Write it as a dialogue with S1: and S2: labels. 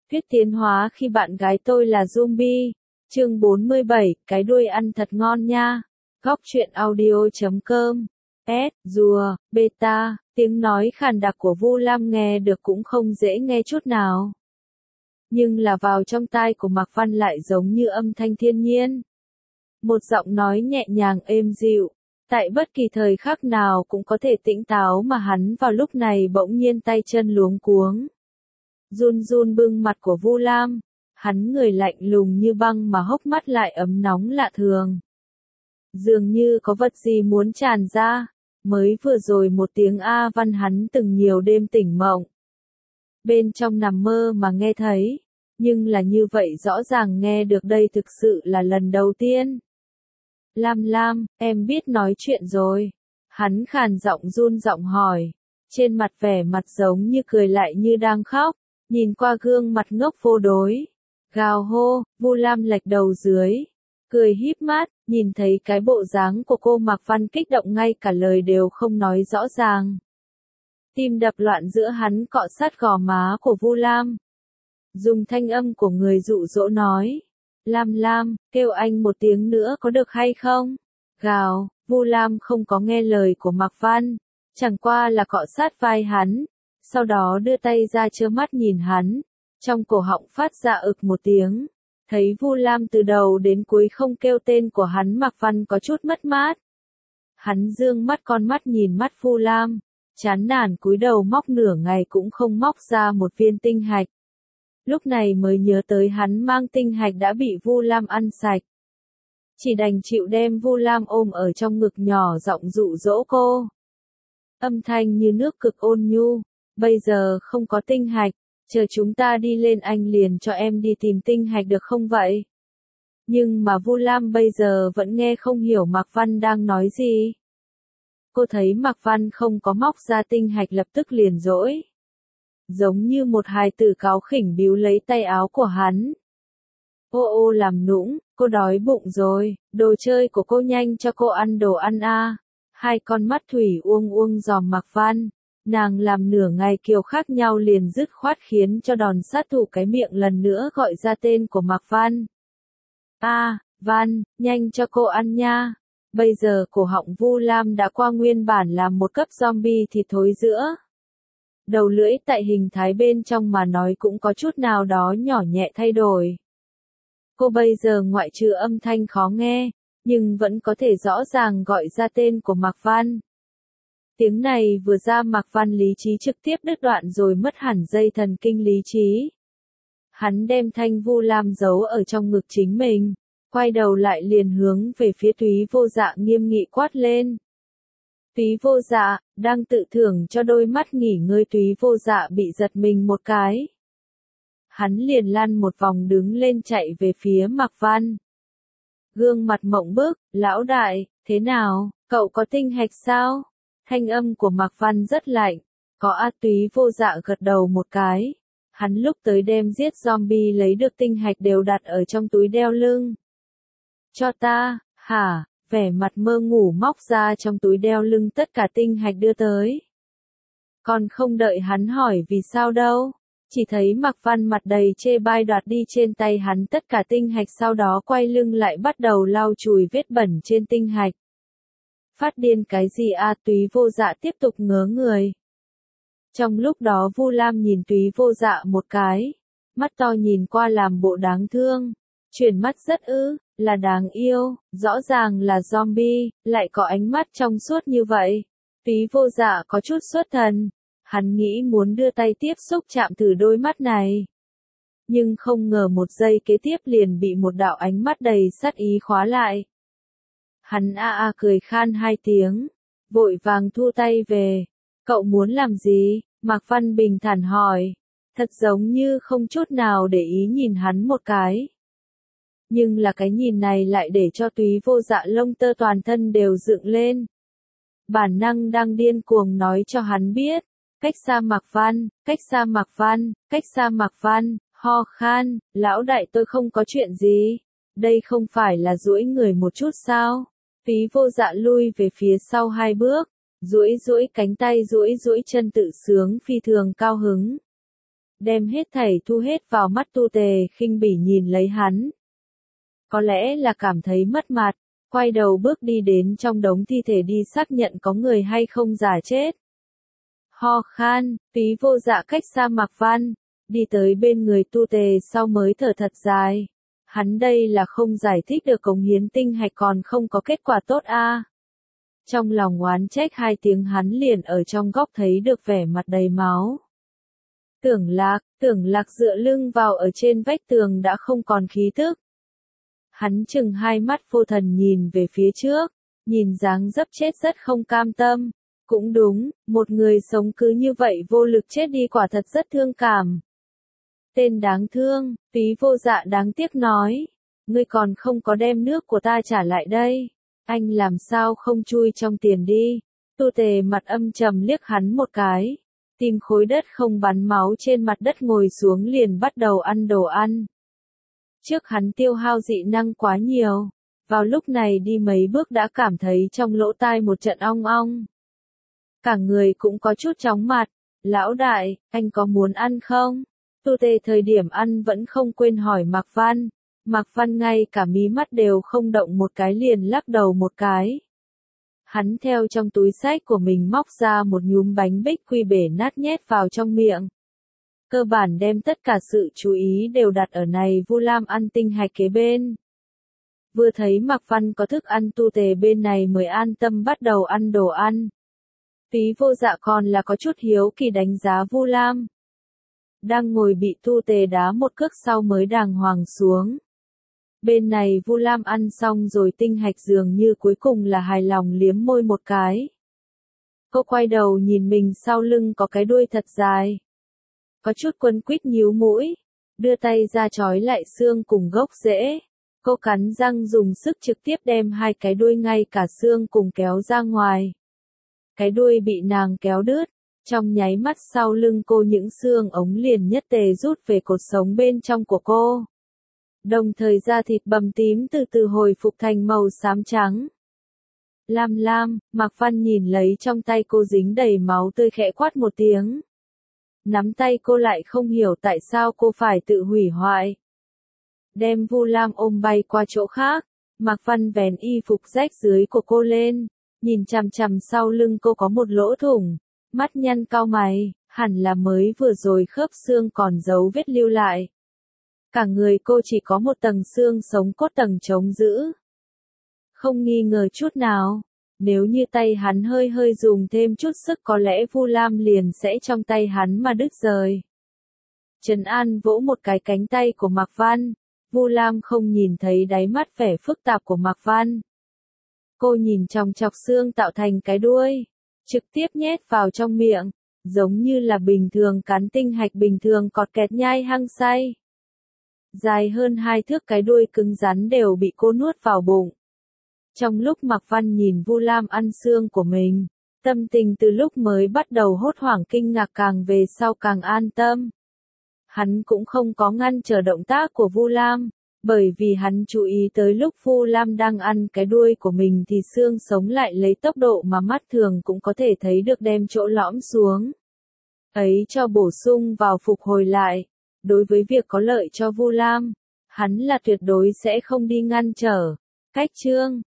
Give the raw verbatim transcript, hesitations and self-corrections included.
S1: Thuyết tiến hóa khi bạn gái tôi là zombie. Chương bốn mươi bảy, cái đuôi ăn thật ngon nha. Góc truyện audio chấm com. S, rùa, beta, tiếng nói khàn đặc của Vu Lam nghe được cũng không dễ nghe chút nào. Nhưng là vào trong tai của Mạc Văn lại giống như âm thanh thiên nhiên. Một giọng nói nhẹ nhàng êm dịu, tại bất kỳ thời khắc nào cũng có thể tỉnh táo mà hắn vào lúc này bỗng nhiên tay chân luống cuống. Run run bưng mặt của Vu Lam, hắn người lạnh lùng như băng mà hốc mắt lại ấm nóng lạ thường. Dường như có vật gì muốn tràn ra, mới vừa rồi một tiếng A Văn hắn từng nhiều đêm tỉnh mộng. Bên trong nằm mơ mà nghe thấy, nhưng là như vậy rõ ràng nghe được đây thực sự là lần đầu tiên. Lam Lam, em biết nói chuyện rồi. Hắn khàn giọng run giọng hỏi, trên mặt vẻ mặt giống như cười lại như đang khóc, nhìn qua gương mặt ngốc vô đối. Gào hô, Vu Lam lệch đầu dưới, cười híp mắt, nhìn thấy cái bộ dáng của cô Mạc Văn kích động ngay cả lời đều không nói rõ ràng. Tim đập loạn giữa hắn cọ sát gò má của Vu Lam. Dùng thanh âm của người dụ dỗ nói, Lam Lam, kêu anh một tiếng nữa có được hay không? Gào, Vu Lam không có nghe lời của Mạc Văn, chẳng qua là cọ sát vai hắn, sau đó đưa tay ra trơ mắt nhìn hắn, trong cổ họng phát ra ực một tiếng. Thấy Vu Lam từ đầu đến cuối không kêu tên của hắn, Mạc Văn có chút mất mát. Hắn dương mắt con mắt nhìn mắt Vu Lam, chán nản cúi đầu móc nửa ngày cũng không móc ra một viên tinh hạch. Lúc này mới nhớ tới hắn mang tinh hạch đã bị Vu Lam ăn sạch. Chỉ đành chịu đem Vu Lam ôm ở trong ngực nhỏ giọng dụ dỗ cô. Âm thanh như nước cực ôn nhu, bây giờ không có tinh hạch, chờ chúng ta đi lên anh liền cho em đi tìm tinh hạch được không vậy? Nhưng mà Vu Lam bây giờ vẫn nghe không hiểu Mạc Văn đang nói gì. Cô thấy Mạc Văn không có móc ra tinh hạch lập tức liền dỗi. Giống như một hài tử cáu khỉnh biếu lấy tay áo của hắn. Ô ô làm nũng, cô đói bụng rồi, đồ chơi của cô nhanh cho cô ăn đồ ăn a. Hai con mắt thủy uông uông dòm Mạc Văn, nàng làm nửa ngày kiều khác nhau liền dứt khoát khiến cho đòn sát thủ cái miệng lần nữa gọi ra tên của Mạc Văn. A, Văn, nhanh cho cô ăn nha. Bây giờ cổ họng Vu Lam đã qua nguyên bản là một cấp zombie thịt thối giữa. Đầu lưỡi tại hình thái bên trong mà nói cũng có chút nào đó nhỏ nhẹ thay đổi. Cô bây giờ ngoại trừ âm thanh khó nghe, nhưng vẫn có thể rõ ràng gọi ra tên của Mạc Văn. Tiếng này vừa ra Mạc Văn lý trí trực tiếp đứt đoạn rồi mất hẳn dây thần kinh lý trí. Hắn đem thanh Vu Lam giấu ở trong ngực chính mình, quay đầu lại liền hướng về phía Túy Vô Dạ nghiêm nghị quát lên. Túy Vô Dạ, đang tự thưởng cho đôi mắt nghỉ ngơi Túy Vô Dạ bị giật mình một cái. Hắn liền lăn một vòng đứng lên chạy về phía Mạc Văn. Gương mặt mộng bức, lão đại, thế nào, cậu có tinh hạch sao? Thanh âm của Mạc Văn rất lạnh, có a. Túy Vô Dạ gật đầu một cái. Hắn lúc tới đem giết zombie lấy được tinh hạch đều đặt ở trong túi đeo lưng. Cho ta, hả? Vẻ mặt mơ ngủ móc ra trong túi đeo lưng tất cả tinh hạch đưa tới. Còn không đợi hắn hỏi vì sao đâu, chỉ thấy Mạc Văn mặt đầy chê bai đoạt đi trên tay hắn tất cả tinh hạch, sau đó quay lưng lại bắt đầu lau chùi vết bẩn trên tinh hạch. Phát điên cái gì a? Túy Vô Dạ tiếp tục ngớ người. Trong lúc đó Vu Lam nhìn Túy Vô Dạ một cái, mắt to nhìn qua làm bộ đáng thương, chuyển mắt rất ư, là đáng yêu, rõ ràng là zombie, lại có ánh mắt trong suốt như vậy. Túy Vô Dạ có chút xuất thần, hắn nghĩ muốn đưa tay tiếp xúc chạm thử đôi mắt này. Nhưng không ngờ một giây kế tiếp liền bị một đạo ánh mắt đầy sát ý khóa lại. Hắn a a cười khan hai tiếng, vội vàng thu tay về. Cậu muốn làm gì? Mạc Văn bình thản hỏi, thật giống như không chút nào để ý nhìn hắn một cái. Nhưng là cái nhìn này lại để cho Túy Vô Dạ lông tơ toàn thân đều dựng lên. Bản năng đang điên cuồng nói cho hắn biết, cách xa Mạc Văn, cách xa Mạc Văn, cách xa Mạc Văn, ho khan, lão đại tôi không có chuyện gì, đây không phải là duỗi người một chút sao? Túy Vô Dạ lui về phía sau hai bước, duỗi duỗi cánh tay duỗi duỗi chân tự sướng phi thường cao hứng. đem hết thảy thu hết vào mắt Tu Tề khinh bỉ nhìn lấy hắn. Có lẽ là cảm thấy mất mặt, quay đầu bước đi đến trong đống thi thể đi xác nhận có người hay không giả chết. Ho khan, Phí Vô Dạ cách xa Mạc Văn, đi tới bên người Tu Tề sau mới thở thật dài. Hắn đây là không giải thích được cống hiến tinh hạch còn không có kết quả tốt a. À. Trong lòng oán trách hai tiếng hắn liền ở trong góc thấy được vẻ mặt đầy máu. Tưởng Lạc, Tưởng Lạc dựa lưng vào ở trên vách tường đã không còn khí tức. Hắn chừng hai mắt vô thần nhìn về phía trước, nhìn dáng dấp chết rất không cam tâm. Cũng đúng, một người sống cứ như vậy vô lực chết đi quả thật rất thương cảm. Tên đáng thương, Phí Vô Dạ đáng tiếc nói, ngươi còn không có đem nước của ta trả lại đây, anh làm sao không chui trong tiền đi. Tu Tề mặt âm trầm liếc hắn một cái, tìm khối đất không bắn máu trên mặt đất ngồi xuống liền bắt đầu ăn đồ ăn. Trước hắn tiêu hao dị năng quá nhiều, vào lúc này đi mấy bước đã cảm thấy trong lỗ tai một trận ong ong. Cả người cũng có chút chóng mặt, lão đại, anh có muốn ăn không? Tu Tề thời điểm ăn vẫn không quên hỏi Mạc Văn, Mạc Văn ngay cả mí mắt đều không động một cái liền lắc đầu một cái. Hắn theo trong túi xách của mình móc ra một nhúm bánh bích quy bể nát nhét vào trong miệng. Cơ bản đem tất cả sự chú ý đều đặt ở này Vu Lam ăn tinh hạch kế bên. Vừa thấy Mạc Văn có thức ăn Tu Tề bên này mới an tâm bắt đầu ăn đồ ăn. Phí Vô Dạ còn là có chút hiếu kỳ đánh giá Vu Lam. Đang ngồi bị Tu Tề đá một cước sau mới đàng hoàng xuống. Bên này Vu Lam ăn xong rồi tinh hạch dường như cuối cùng là hài lòng liếm môi một cái. Cô quay đầu nhìn mình sau lưng có cái đuôi thật dài. Có chút quấn quýt nhíu mũi, đưa tay ra trói lại xương cùng gốc rễ. Cô cắn răng dùng sức trực tiếp đem hai cái đuôi ngay cả xương cùng kéo ra ngoài. Cái đuôi bị nàng kéo đứt, trong nháy mắt sau lưng cô những xương ống liền nhất tề rút về cột sống bên trong của cô. Đồng thời da thịt bầm tím từ từ hồi phục thành màu xám trắng. Lam Lam, Mạc Văn nhìn lấy trong tay cô dính đầy máu tươi khẽ quát một tiếng. Nắm tay cô lại không hiểu tại sao cô phải tự hủy hoại. Đem Vu Lam ôm bay qua chỗ khác, Mạc Văn vén y phục rách dưới của cô lên, nhìn chằm chằm sau lưng cô có một lỗ thủng, mắt nhăn cau mày, hẳn là mới vừa rồi khớp xương còn dấu vết lưu lại. Cả người cô chỉ có một tầng xương sống cốt tầng chống giữ. Không nghi ngờ chút nào, nếu như tay hắn hơi hơi dùng thêm chút sức có lẽ Vu Lam liền sẽ trong tay hắn mà đứt rời. Trấn An vỗ một cái cánh tay của Mạc Văn, Vu Lam không nhìn thấy đáy mắt vẻ phức tạp của Mạc Văn. Cô nhìn trong chọc xương tạo thành cái đuôi, trực tiếp nhét vào trong miệng, giống như là bình thường cắn tinh hạch bình thường cọt kẹt nhai hăng say. Dài hơn hai thước cái đuôi cứng rắn đều bị cô nuốt vào bụng. Trong lúc Mạc Văn nhìn Vu Lam ăn xương của mình, tâm tình từ lúc mới bắt đầu hốt hoảng kinh ngạc càng về sau càng an tâm. Hắn cũng không có ngăn trở động tác của Vu Lam, bởi vì hắn chú ý tới lúc Vu Lam đang ăn cái đuôi của mình thì xương sống lại lấy tốc độ mà mắt thường cũng có thể thấy được đem chỗ lõm xuống. Ấy cho bổ sung vào phục hồi lại, đối với việc có lợi cho Vu Lam, hắn là tuyệt đối sẽ không đi ngăn trở. Cách chương